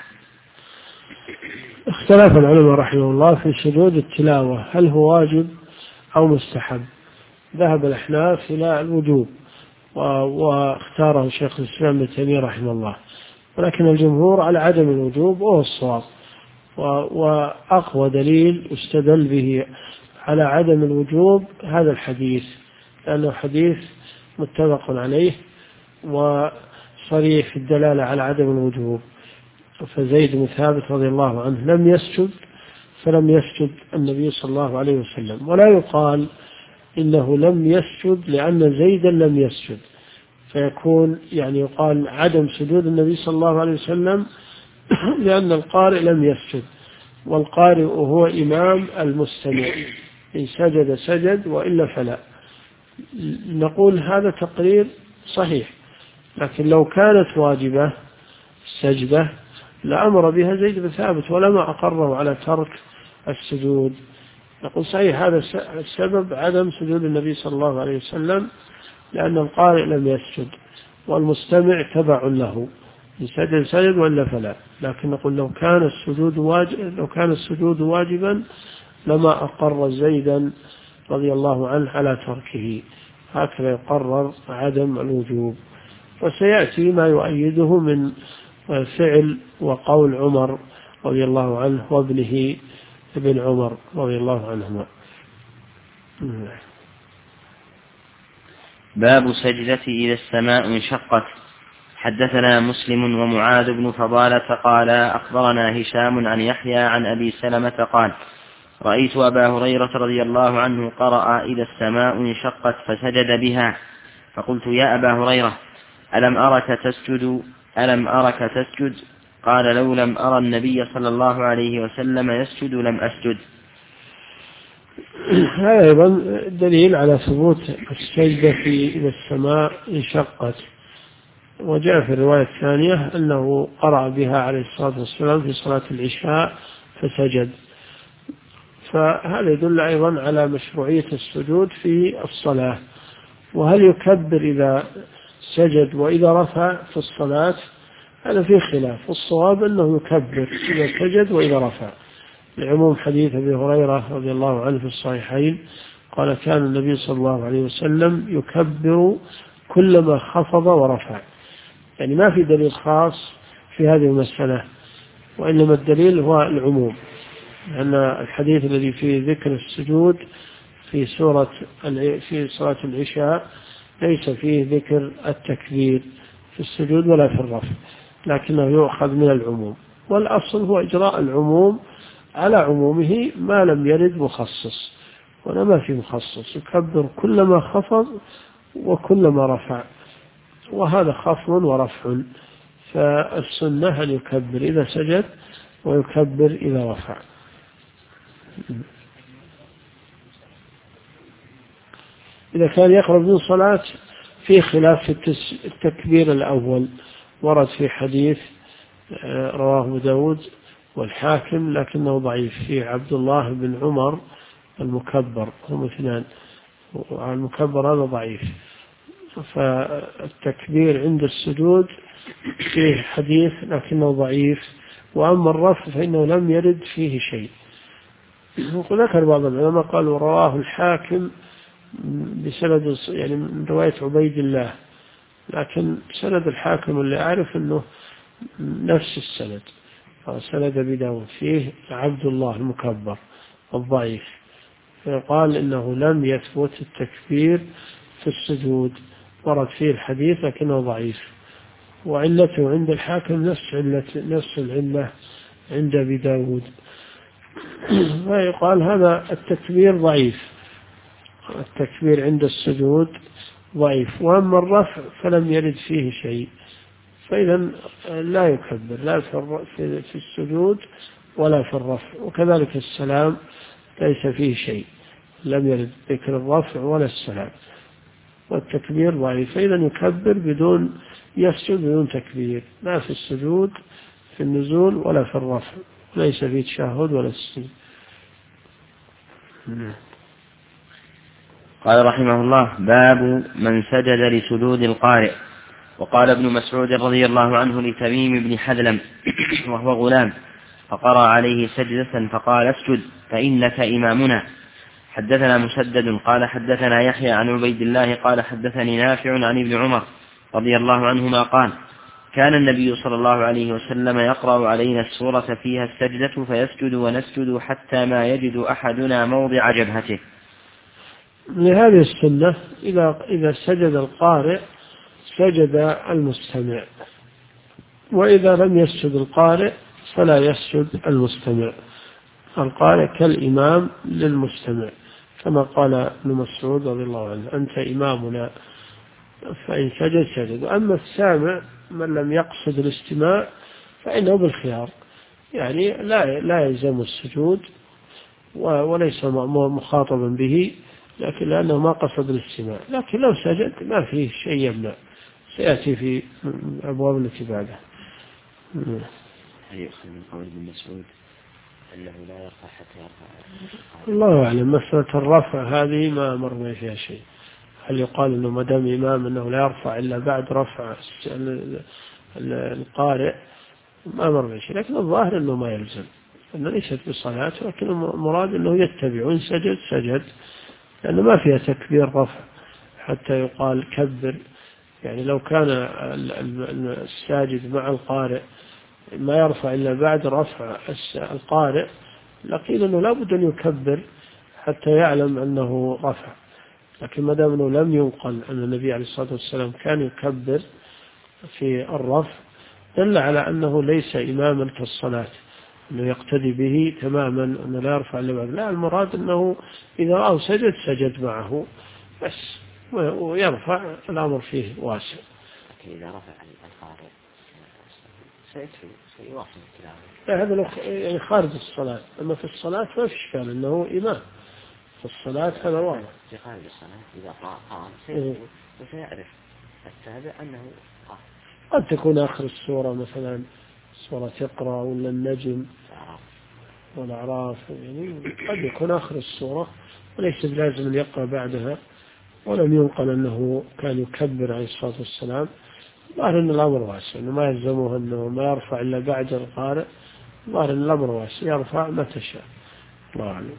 اختلف العلماء رحمه الله في سجود التلاوة هل هو واجب أو مستحب. ذهب الأحناف إلى الوجوب واختاره شيخ الإسلام ابن تيمية رحمه الله، ولكن الجمهور على عدم الوجوب وهو الصواب، وأقوى دليل استدل به على عدم الوجوب هذا الحديث، لأنه حديث متفق عليه وصريح في الدلالة على عدم الوجوب. فزيد بن ثابت رضي الله عنه لم يسجد فلم يسجد النبي صلى الله عليه وسلم، ولا يقال إنه لم يسجد لأن زيدا لم يسجد، فيكون يعني يقال عدم سجود النبي صلى الله عليه وسلم لأن القارئ لم يسجد، والقارئ هو إمام المستمع، إن سجد سجد وإلا فلا. نقول هذا تقرير صحيح، لكن لو كانت واجبة السجدة لأمر بها زيد بن ثابت ولما أقره على ترك السجود. نقول صحيح هذا السبب عدم سجود النبي صلى الله عليه وسلم لأن القارئ لم يسجد والمستمع تبع له، إن سجد سجد وإلا فلا. لكن نقول لو كان السجود واجبا لما أقر زيدا رضي الله عنه على تركه، هكذا يقرر عدم الوجوب. وسيأتي ما يؤيده من فعل وقول عمر رضي الله عنه وابنه ابن عمر رضي الله عنهما. باب سجدة إذا السماء انشقت. حدثنا مسلم ومعاذ بن فضالة قال أخبرنا هشام عن يحيى عن أبي سلمة قال رأيت أبا هريرة رضي الله عنه قرأ إذا السماء انشقت فسجد بها، فقلت يا أبا هريرة ألم أرك تسجد؟ قال لو لم أرى النبي صلى الله عليه وسلم يسجد لم أسجد. هذا أيضا دليل على ثبوت السجدة في إذا السماء انشقت. وجاء في الرواية الثانية أنه قرأ بها عليه الصلاة والسلام في صلاة العشاء فسجد. فهذا يدل أيضا على مشروعية السجود في الصلاة. وهل يكبر إذا سجد وإذا رفع في الصلاة؟ هذا فيه خلاف، والصواب أنه يكبر إذا سجد وإذا رفع، لعموم حديث أبي هريرة رضي الله عنه في الصحيحين قال كان النبي صلى الله عليه وسلم يكبر كلما خفض ورفع. يعني ما في دليل خاص في هذه المسألة، وإنما الدليل هو العموم، لأن الحديث الذي فيه ذكر السجود في صلاة العشاء ليس فيه ذكر التكبير في السجود ولا في الرفع، لكنه يؤخذ من العموم، والأصل هو إجراء العموم على عمومه ما لم يرد مخصص، ولا ما في مخصص، يكبر كلما خفض وكلما رفع، وهذا خفض ورفع. فالسنة أن يكبر إذا سجد ويكبر إذا رفع. إذا كان يقرب من صلاة في خلاف في التكبير الأول، ورد في حديث رواه أبو داود والحاكم لكنه ضعيف، في عبد الله بن عمر المكبر، هم اثنان، المكبر هذا ضعيف. فالتكبير عند السجود فيه حديث لكنه ضعيف، وأما الرفع فإنه لم يرد فيه شيء. وذكر بعض العلماء قالوا رواه الحاكم بسند يعني من رواية عبيد الله، لكن سند الحاكم اللي أعرف أنه نفس السند، سند أبي داود فيه عبد الله المكبر الضعيف، فقال إنه لم يثبت التكبير في السجود، ورد فيه الحديث لكنه ضعيف، وعلته عند الحاكم نفس العلة عند أبي داود. فيقال هذا التكبير ضعيف، التكبير عند السجود ضعيف، وأما الرفع فلم يرد فيه شيء، فإذا لا يكبر لا في السجود ولا في الرفع. وكذلك السلام ليس فيه شيء، لم يرد ذكر الرفع ولا السلام، والتكبير ضعيف، فإذا يكبر بدون يسجد بدون تكبير، لا في السجود في النزول ولا في الرفع، ليس فيه تشهد ولا السجود. قال رحمه الله: باب من سجد لسجود القارئ. وقال ابن مسعود رضي الله عنه لتميم بن حذلم وهو غلام فقرأ عليه سجدة فقال: اسجد فإنك إمامنا. حدثنا مسدد قال حدثنا يحيى عن عبيد الله قال حدثني نافع عن ابن عمر رضي الله عنهما قال: كان النبي صلى الله عليه وسلم يقرأ علينا السورة فيها السجدة فيسجد ونسجد حتى ما يجد أحدنا موضع جبهته. لهذه السنة إذا سجد القارئ سجد المستمع، وإذا لم يسجد القارئ فلا يسجد المستمع. القارئ كالإمام للمستمع، كما قال ابن مسعود رضي الله عنه: أنت إمامنا، فإن سجد سجد. أما السامع من لم يقصد الاستماع فإنه بالخيار، يعني لا يلزم السجود وليس مخاطبا به، لكن لأنه ما قصد الاستماع. لكن لو سجد ما فيه شيء يمنع، سيأتي في أبواب الاتباع. هل يؤخذ من قول ابن مسعود أنه لا يرفع حتى يرفع؟ الله أعلم. مسألة الرفع هذه ما مرنا فيها شيء. هل يقال أنه ما دام إمام أنه لا يرفع إلا بعد رفع القارئ؟ ما مرنا شيء، لكن الظاهر أنه ما يلزم، أنه ليست بصلاة، لكن المراد أنه يتبع، وإن سجد سجد، لأنه ما فيها تكبير رفع حتى يقال كبر. يعني لو كان الساجد مع القارئ ما يرفع إلا بعد رفع القارئ لقيل أنه لا بد أن يكبر حتى يعلم أنه رفع. لكن ما دام أنه لم ينقل أن النبي عليه الصلاة والسلام كان يكبر في الرفع دل على أنه ليس إماما كالصلاة، أنه يقتدي به تماما أنه لا يرفع إلا بعد. لا، المراد أنه إذا رأى سجد معه بس، ويرفع، الأمر فيه واسع. إذا رفع القارئ سيواصل التلاوة. لا، هذا يعني خارج الصلاة، أما في الصلاة ما في إشكال أنه إمام في الصلاة، هذا واضح. في خارج الصلاة إذا قام وسيعرف التابع أنه قد تكون آخر السورة مثلا سورة اقرأ ولا النجم والأعراف، يعني قد يكون آخر السورة وليس بلازم أن يقرأ بعدها، ولم ينقل أنه كان يكبر عليه الصلاة والسلام. ظاهر أن الأمر واسع، أنه ما يلزمه أنه ما يرفع إلا بعد القارئ، ظاهر أن الأمر واسع، يرفع متى شاء. الله أعلم.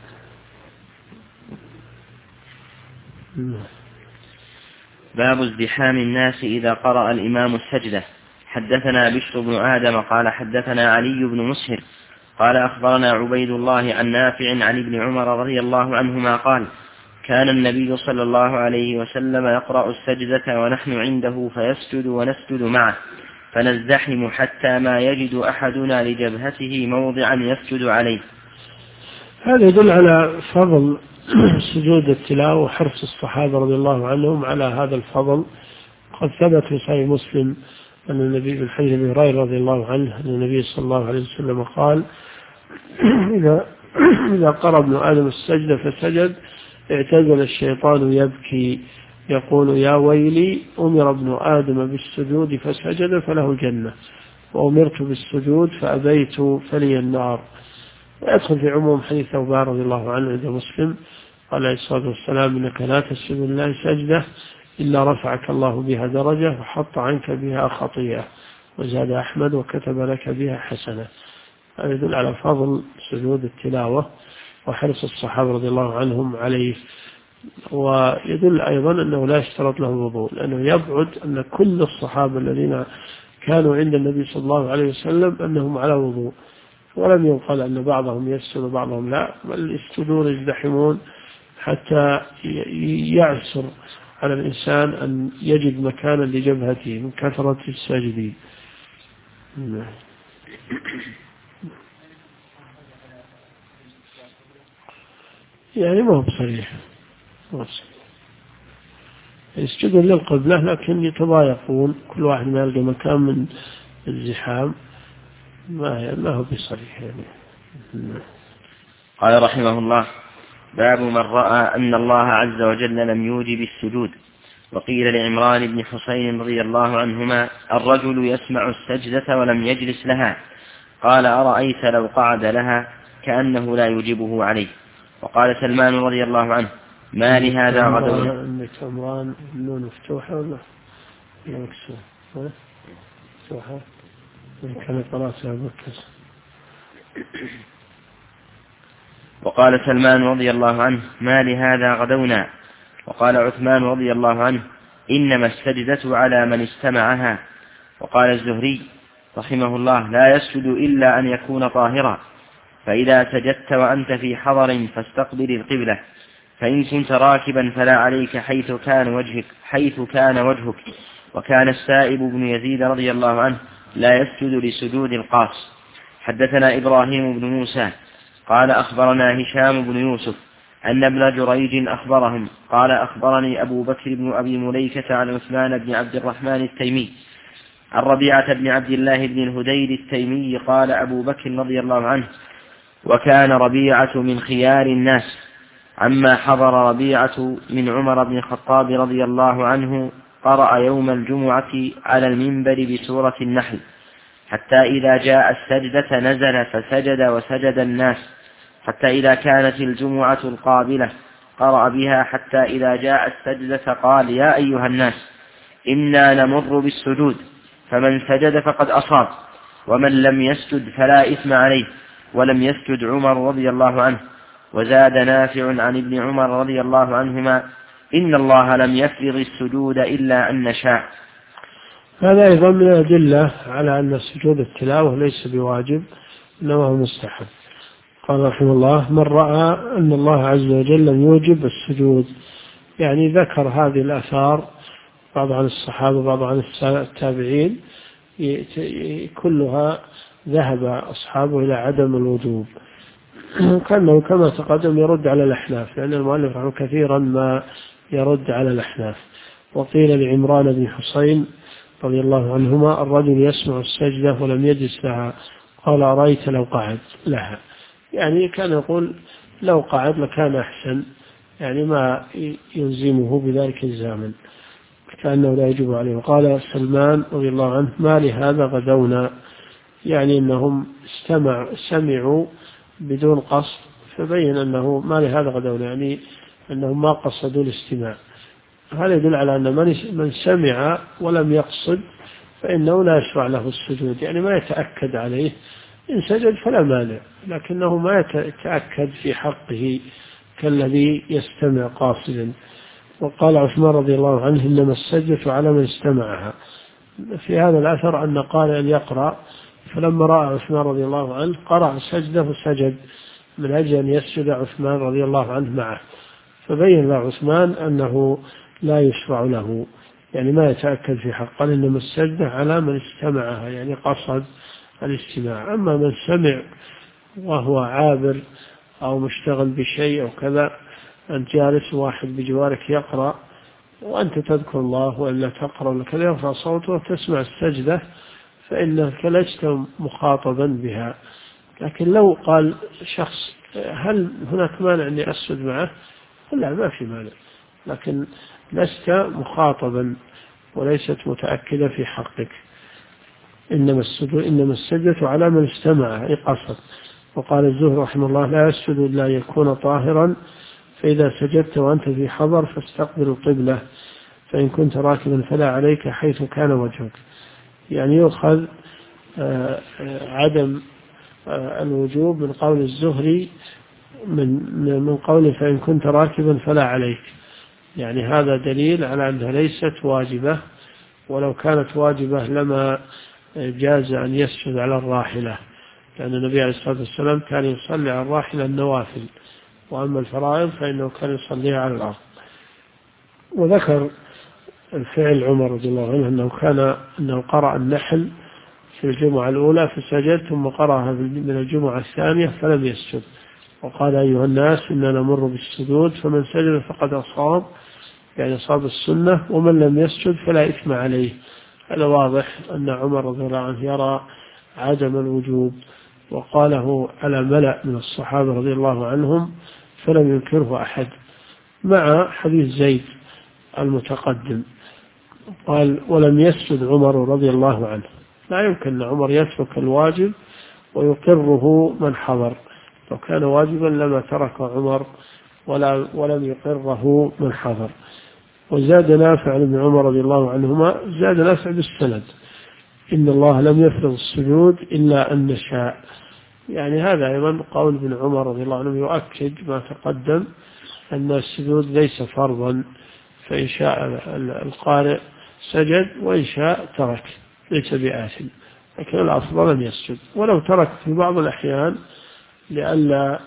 باب ازدحام الناس إذا قرأ الإمام السجدة. حدثنا بشر بن آدم قال حدثنا علي بن مسهر قال أخبرنا عبيد الله عن نافع عن ابن عمر رضي الله عنهما قال: كان النبي صلى الله عليه وسلم يقرأ السجدة ونحن عنده فيسجد ونسجد معه، فنزدحم حتى ما يجد أحدنا لجبهته موضعا يسجد عليه. هذا يدل على فضل سجود التلاوة وحرص الصحابة رضي الله عنهم على هذا الفضل. قد ثبت في صحيح مسلم أن النبي من حديث أبي هريرة رضي الله عنه أن النبي صلى الله عليه وسلم قال: إذا قرأ ابن آدم السجدة فسجد اعتزل الشيطان يبكي يقول: يا ويلي، أمر ابن آدم بالسجود فسجد فله الجنة، وأمرت بالسجود فأبيت فلي النار. ويدخل في عموم حديث ثوبان رضي الله عنه عند مسلم قال عليه الصلاة والسلام: إنك لا تسجد لله سجدة إلا رفعك الله بها درجة وحط عنك بها خطيئة، وزاد أحمد: وكتب لك بها حسنة. هذا يدل على فضل سجود التلاوة وحرص الصحابة رضي الله عنهم عليه. ويدل أيضا أنه لا يشترط له الوضوء، لأنه يبعد أن كل الصحابة الذين كانوا عند النبي صلى الله عليه وسلم أنهم على وضوء، ولم ينقل أن بعضهم يسجد وبعضهم لا، بل يسجدون يزدحمون حتى يعسر على الإنسان أن يجد مكانا لجبهته من كثرة الساجدين. يعني ما هو بصريح، يسجدون للقبلة لكن يتضايقون، كل واحد ما يلقى مكان من الزحام ما هو بصريح يعني. قال رحمه الله: باب من رأى أن الله عز وجل لم يوجب السجود. وقيل لعمران بن حسين رضي الله عنهما: الرجل يسمع السجدة ولم يجلس لها، قال: أرأيت لو قعد لها كأنه لا يجيبه عليه. وقال سلمان رضي الله عنه: ما لهذا غدونا. عندك عمران النون مفتوحة ولا مكسورة؟ مفتوحة كان قراءتها بكسر. وقال سلمان رضي الله عنه: ما لهذا غدونا. وقال عثمان رضي الله عنه: إنما السجدة على من استمعها. وقال الزهري رحمه الله: لا يسجد إلا أن يكون طاهرا، فإذا سجدت وأنت في حضر فاستقبل القبلة، فإن كنت راكبا فلا عليك حيث كان وجهك. وكان السائب بن يزيد رضي الله عنه لا يسجد لسجود القاص. حدثنا إبراهيم بن موسى قال أخبرنا هشام بن يوسف أن ابن جريج أخبرهم قال: أخبرني أبو بكر بن أبي مليكة عن عثمان بن عبد الرحمن التيمي عن ربيعة بن عبد الله بن الهديل التيمي قال أبو بكر رضي الله عنه: وكان ربيعة من خيار الناس، عما حضر ربيعة من عمر بن الخطاب رضي الله عنه قرأ يوم الجمعة على المنبر بسورة النحل، حتى إذا جاء السجدة نزل فسجد وسجد الناس، حتى إذا كانت الجمعة القابلة قرأ بها، حتى إذا جاء السجدة قال: يا أيها الناس إنا نمر بالسجود، فمن سجد فقد أصاب، ومن لم يسجد فلا إثم عليه. ولم يسجد عمر رضي الله عنه. وزاد نافع عن ابن عمر رضي الله عنهما: إن الله لم يفرض السجود إلا أن نشاء. هذا أيضا من الأدلة على أن سجود التلاوة ليس بواجب إنما هو مستحب. قال رحمه الله: من رأى أن الله عز وجل لم يوجب السجود، يعني ذكر هذه الآثار، بعض عن الصحابة بعض عن التابعين، كلها ذهب أصحابه إلى عدم الوجوب، كأنه كما تقدم يرد على الأحناف، لأن المؤلف رحمه كثيرا ما يرد على الأحناف. وقيل لعمران بن حسين رضي الله عنهما: الرجل يسمع السجدة ولم يجلس لها، قال: أرأيت لو قعد لها. يعني كان يقول لو قعد لكان أحسن، يعني ما يلزمه بذلك الزامن، كأنه لا يجب عليه. وقال سلمان رضي الله عنه: ما لهذا غدونا، يعني أنهم سمعوا بدون قصد، فبين أنه ما لهذا غدونا، يعني أنهم ما قصدوا الاستماع. هذا يدل على أن من سمع ولم يقصد فإنه لا يشرع له السجود، يعني ما يتأكد عليه، إن سجد فلا مانع، لكنه ما يتأكد في حقه كالذي يستمع قاصدا. وقال عثمان رضي الله عنه: إنما السجدة على من استمعها. في هذا الأثر أن قال أن يقرأ، فلما رأى عثمان رضي الله عنه قرأ السجدة فسجد من أجل أن يسجد عثمان رضي الله عنه معه، فبين له عثمان أنه لا يشرع له، يعني ما يتأكد في حقه، إنما السجدة على من استمعها، يعني قصد الاستماع. أما من سمع وهو عابر أو مشتغل بشيء أو كذا، أنت جالس واحد بجوارك يقرأ وأنت تذكر الله وإلا تقرأ ولا كذا، يرفع صوته وتسمع السجدة، فإنك لست مخاطبا بها. لكن لو قال شخص: هل هناك مانع أني أسجد معه؟ لا، ما في مانع، لكن لست مخاطبا وليست متأكدة في حقك. إنما السجدة على من استمع، أي قصد. وقال الزهري رحمه الله: لا يسجد إلا أن يكون طاهرا، فإذا سجدت وأنت في حضر فاستقبل القبلة، فإن كنت راكبا فلا عليك حيث كان وجهك. يعني يؤخذ عدم الوجوب من قول الزهري من قوله فإن كنت راكبا فلا عليك، يعني هذا دليل على أنها ليست واجبة، ولو كانت واجبة لما جاز أن يسجد على الراحلة، لأن النبي عليه الصلاة والسلام كان يصلي على الراحلة النوافل، وأما الفرائض فإنه كان يصليها على الأرض. وذكر الفعل عمر رضي الله عنه أنه قرأ النحل في الجمعة الأولى فسجد، ثم قرأها من الجمعة الثانية فلم يسجد، وقال: أيها الناس إننا نمر بالسجود، فمن سجد فقد أصاب، يعني صاب السنة، ومن لم يسجد فلا إثم عليه. هذا واضح أن عمر رضي الله عنه يرى عدم الوجوب، وقاله على ملأ من الصحابة رضي الله عنهم فلم ينكره أحد، مع حديث زيد المتقدم قال ولم يسجد عمر رضي الله عنه. لا يمكن أن عمر يترك الواجب ويقره من حضر، لو كان واجبا لما ترك عمر ولم يقره من حضر. وزاد نافع بن عمر رضي الله عنهما، زاد نافع بالسند إن الله لم يفرض السجود إلا أن نشاء. يعني هذا أيضا قول ابن عمر رضي الله عنه يؤكد ما تقدم أن السجود ليس فرضا، فإن شاء القارئ سجد وإن شاء ترك ليس بآثم، لكن الأفضل أن يسجد، ولو ترك في بعض الأحيان لئلا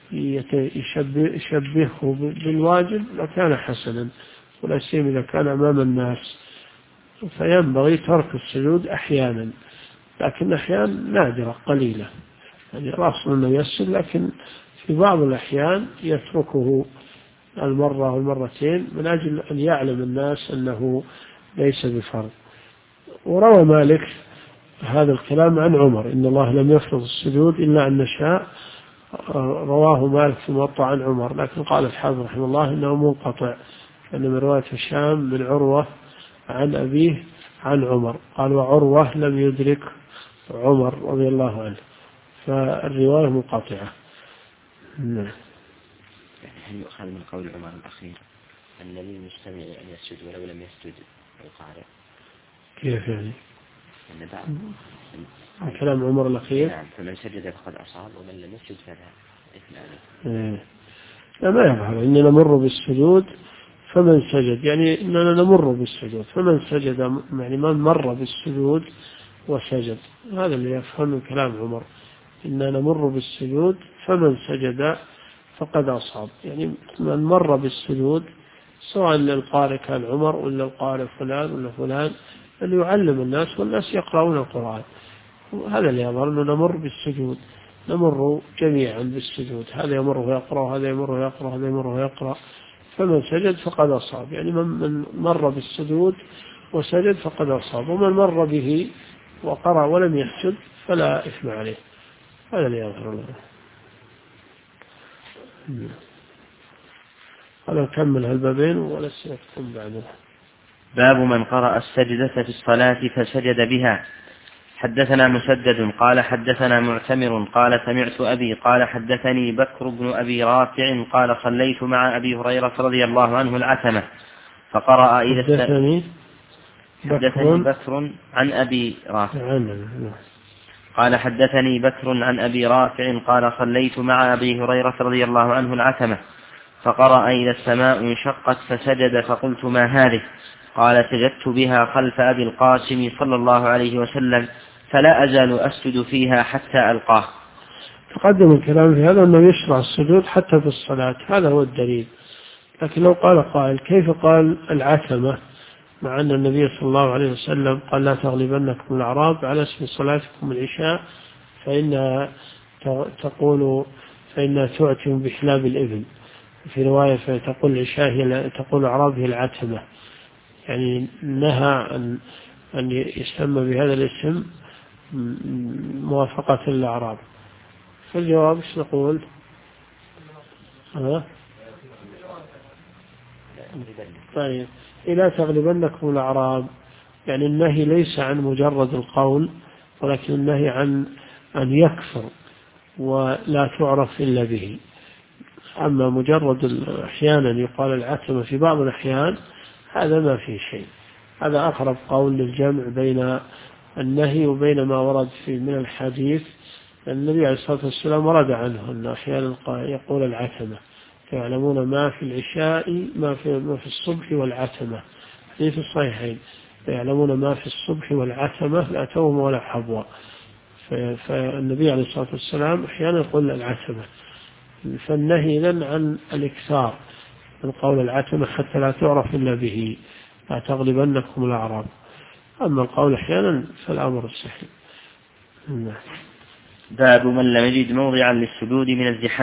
يشبهه بالواجب لكان حسنا، ولا سيما إذا كان أمام الناس، فينبغي ترك السجود أحيانا، لكن أحيانا نادرة قليلة، يعني الأصل أنه يسجد، لكن في بعض الأحيان يتركه المرة والمرتين من أجل أن يعلم الناس أنه ليس بفرض. وروى مالك هذا الكلام عن عمر إن الله لم يفرض السجود إلا أن نشاء، رواه مالك في الموطأ عن عمر، لكن قال الحافظ رحمه الله إنه منقطع، أن من رواية هشام بن عروة عن أبيه عن عمر، قال وعروة لم يدرك عمر رضي الله عنه، فالرواية منقطعة. هل يؤخذ من قول عمر الأخير أن للمجتمع أن يسجد ولو لم يسجد القارئ؟ كيف يعني؟ أن بعض كلام عمر الأخير نعم، فمن سجد فقد أصاب ومن لم يسجد فلا إثم عليه. لا، ما يفعل إننا نمر بالسجود فمن سجد، يعني إننا نمر بالسجود فمن سجد، يعني من مر بالسجود وسجد، هذا اللي يفهم من كلام عمر، إننا نمر بالسجود فمن سجد فقد أصاب، يعني من مر بالسجود سواء للقارئ كان عمر ولا القارئ فلان ولا فلان، اللي يعلم الناس والناس يقرؤون القرآن، هذا اللي يظهر أنه نمر بالسجود، نمر جميعا بالسجود، هذا يمر ويقرأ، هذا يمر ويقرأ، هذا يمر ويقرأ، فمن سجد فقد أصاب، يعني من مر بالسجود وسجد فقد أصاب، ومن مر به وقرأ ولم يسجد فلا إثم عليه، هذا اللي يظهر له. هذا نكمل هالبابين ولا سنكتم بعده. باب من قرأ السجدة في الصلاة فسجد بها. حدثنا مسدد قال حدثنا معتمر قال سمعت أبي قال حدثني بكر بن أبي رافع قال صليت مع أبي هريرة رضي الله عنه العتمة فقرأ إذا حدثني بكر عن أبي رافع قال حدثني بكر عن أبي رافع قال صليت مع أبي هريرة رضي الله عنه العتمة فقرأ إذا السماء انشقت فسجد فقلت ما هذه؟ قال سجدت بها خلف أبي القاسم صلى الله عليه وسلم فلا أزال أسجد فيها حتى ألقاه. تقدم الكلام في هذا أنه يشرع السجود حتى في الصلاة، هذا هو الدليل، لكن لو قال قائل كيف قال العتمة مع أن النبي صلى الله عليه وسلم قال لا تغلبنكم الأعراب على اسم صلاتكم العشاء فإنها تؤتم بحلاب الإبل، في رواية فتقول العشاء تقول الأعراب هي العتمة، يعني نهى أن يسمى بهذا الاسم موافقة الأعراب. فالجواب ايش نقول؟ طيب إلا تغلبنكم الأعراب، يعني النهي ليس عن مجرد القول، ولكن النهي عن أن يكفر ولا تعرف إلا به. أما مجرد أحيانا يقال العتمة في بعض الأحيان هذا ما فيه شيء، هذا أقرب قول للجمع بين النهي وبين ما ورد في من الحديث. النبي عليه الصلاة والسلام ورد عنه أن أحيانا يقول العتمة يعلمون ما في العشاء ما في الصبح والعتمة، في الصحيحين يعلمون ما في الصبح والعتمة لا توم ولا حبوا، فالنبي عليه الصلاة والسلام أحيانا يقول العتمة، فالنهي إذن عن الإكثار من قول العتمة حتى لا تعرف إلا به، لا تغلبنكم الأعراب. أما القول أحيانا فالأمر الصحيح. باب من لم يجد موضعا للسجود من الزحام.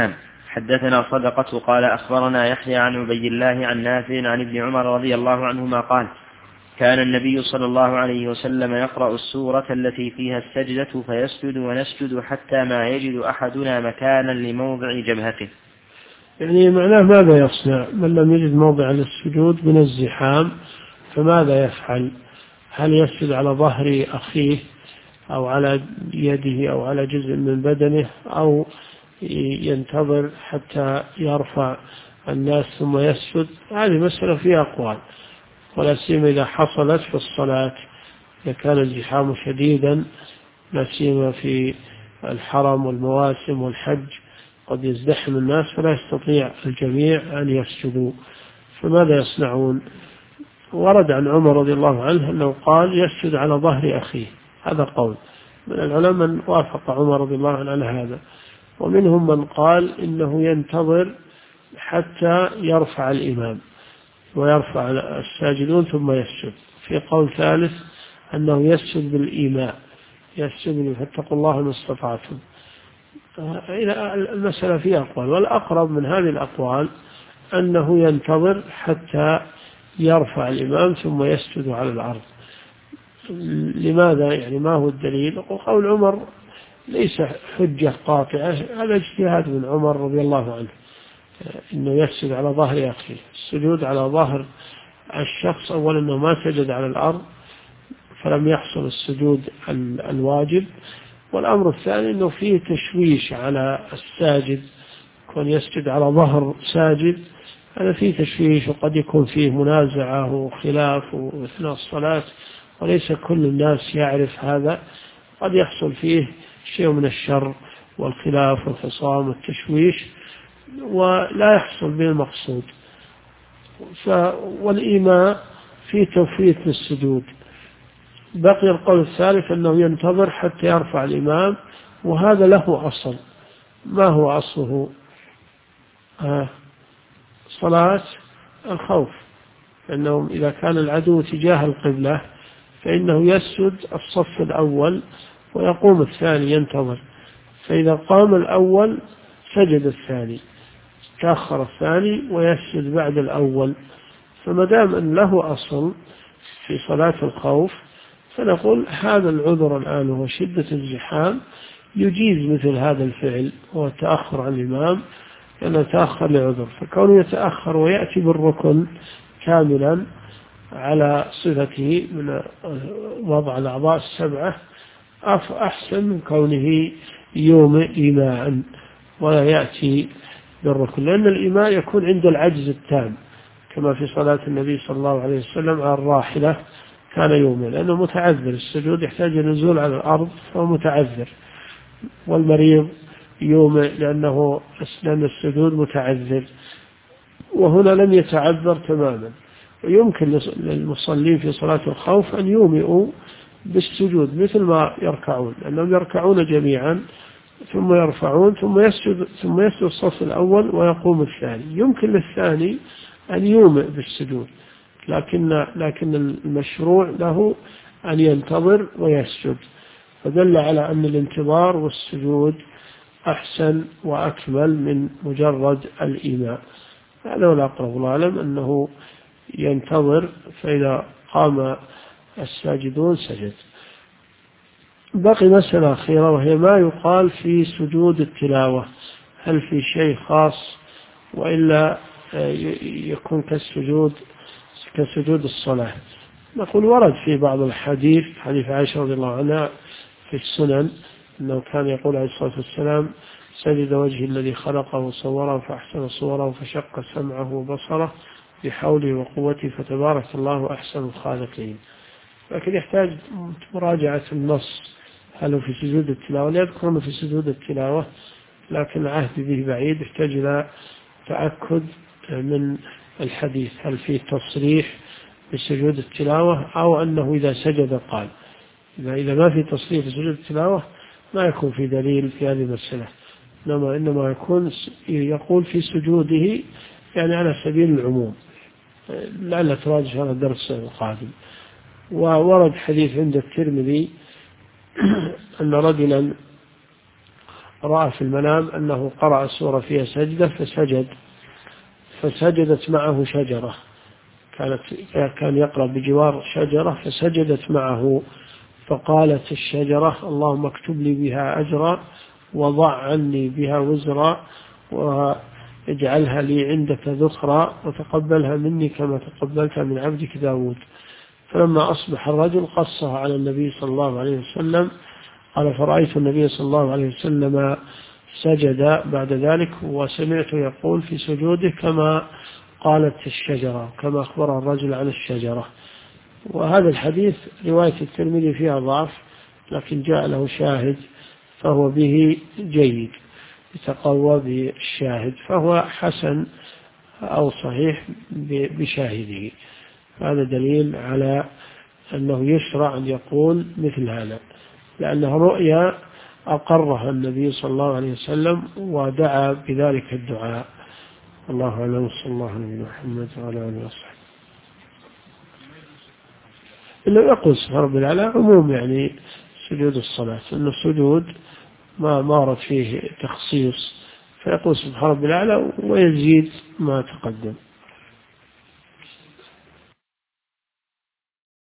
حدثنا صدقة قال أخبرنا يحيى عن عبيد الله عن نافع عن ابن عمر رضي الله عنهما قال كان النبي صلى الله عليه وسلم يقرأ السورة التي فيها السجدة فيسجد ونسجد حتى ما يجد أحدنا مكانا لموضع جبهته. يعني معناه ماذا يصنع من لم يجد موضع للسجود من الزحام فماذا يفعل؟ هل يسجد على ظهر أخيه أو على يده أو على جزء من بدنه أو ينتظر حتى يرفع الناس ثم يسجد؟ هذه مسألة فيها أقوال، ولا سيما إذا حصلت في الصلاة، إذا كان الزحام شديدا لا سيما في الحرم والمواسم والحج قد يزدحم الناس فلا يستطيع الجميع أن يسجدوا، فماذا يصنعون؟ ورد عن عمر رضي الله عنه أنه قال يسجد على ظهر أخيه، هذا قول من العلماء من وافق عمر رضي الله عنه على هذا، ومنهم من قال إنه ينتظر حتى يرفع الإمام ويرفع الساجدون ثم يسجد. في قول ثالث أنه يسجد بالإيماء، يسجد فاتقوا الله ما استطعتم. المسألة فيها أقوال، والأقرب من هذه الأقوال أنه ينتظر حتى يرفع الإمام ثم يسجد على الأرض. لماذا؟ يعني ما هو الدليل؟ وقول عمر ليس حجة قاطعة، هذا اجتهاد من عمر رضي الله عنه إنه يسجد على ظهر أخيه. السجود على ظهر الشخص أولا أنه ما سجد على الأرض فلم يحصل السجود الواجب، والأمر الثاني أنه فيه تشويش على الساجد، كون يسجد على ظهر ساجد هذا فيه تشويش، وقد يكون فيه منازعة وخلاف أثناء الصلاة، وليس كل الناس يعرف هذا، قد يحصل فيه شيء من الشر والخلاف والخصام والتشويش ولا يحصل به المقصود. والإيماء في توفيت للسجود. بقي القول الثالث أنه ينتظر حتى يرفع الإمام، وهذا له أصل. ما هو أصله؟ صلاة الخوف، أنه إذا كان العدو تجاه القبلة فإنه يسجد الصف الأول ويقوم الثاني ينتظر، فإذا قام الأول سجد الثاني، تأخر الثاني ويسجد بعد الأول. فما دام أن له أصل في صلاة الخوف فنقول هذا العذر الآن هو شدة الزحام يجيز مثل هذا الفعل، هو التأخر عن الإمام، لأنه تأخر لعذر، فكونه يتأخر ويأتي بالركن كاملا على صفته من وضع الأعضاء السبعة أحسن من كونه يومئ إيماء ولا يأتي بالركن، لأن الإيماء يكون عند العجز التام، كما في صلاة النبي صلى الله عليه وسلم على الراحلة كان يومئ، لأنه متعذر، السجود يحتاج النزول على الأرض فهو متعذر، والمريض يومئ لأن السجود متعذر، وهنا لم يتعذر تماما. ويمكن للمصلين في صلاة الخوف أن يومئوا بالسجود مثل ما يركعون، لأنهم يركعون جميعا ثم يرفعون ثم يسجد الصف الأول ويقوم الثاني، يمكن للثاني أن يومئ بالسجود، لكن المشروع له أن ينتظر ويسجد، فدل على أن الانتظار والسجود أحسن وأكمل من مجرد الإيماء. هذا هو الأقرب، الله أعلم أنه ينتظر، فإذا قام الساجدون سجد. بقي مسألة أخيرة وهي ما يقال في سجود التلاوة، هل في شيء خاص وإلا يكون كسجود الصلاة؟ نقول ورد في بعض الحديث، حديث عائشة رضي الله عنها في السنن أنه كان يقول عليه الصلاة والسلام سجد وجه الذي خلقه وصوره فأحسن صوره فشق سمعه وبصره بحوله وقوته فتبارك الله أحسن الخالقين. لكن يحتاج مراجعة النص، هل هو في سجود التلاوة؟ لا يذكر أنه في سجود التلاوة، لكن العهد به بعيد، يحتاج إلى تأكد من الحديث هل فيه تصريح بسجود التلاوة أو أنه إذا سجد قال. إذا ما في تصريح بسجود التلاوة ما يكون في دليل في هذه المسألة، إنما يقول في سجوده يعني على سبيل العموم، لعل تراجع هذا الدرس القادم. وورد حديث عند الترمذي أن رجلا رأى في المنام أنه قرأ سورة فيها سجدة فسجدت معه شجرة، كان يقرأ بجوار شجرة فسجدت معه، فقالت الشجرة اللهم اكتب لي بها أجرا وضع عني بها وزرا واجعلها لي عندك ذخرا وتقبلها مني كما تقبلتها من عبدك داود. فلما أصبح الرجل قصها على النبي صلى الله عليه وسلم، قال فرأيت النبي صلى الله عليه وسلم سجد بعد ذلك وسمعت يقول في سجوده كما قالت الشجرة، كما أخبر الرجل عن الشجرة. وهذا الحديث رواية الترمذي فيها ضعف، لكن جاء له شاهد فهو به جيد، يتقوى بالشاهد، فهو حسن أو صحيح بشاهده. هذا دليل على أنه يشرع أن يقول مثل هذا، لأنه رؤيا أقرها النبي صلى الله عليه وسلم ودعا بذلك الدعاء. الله أعلم، صلى الله عليه محمد وعلى آله وصحبه. إنه يقول سبحان ربي الأعلى عموم يعني سجود الصلاة، إنه السجود ما ورد فيه تخصيص، فيقول سبحان ربي الأعلى ويزيد ما تقدم.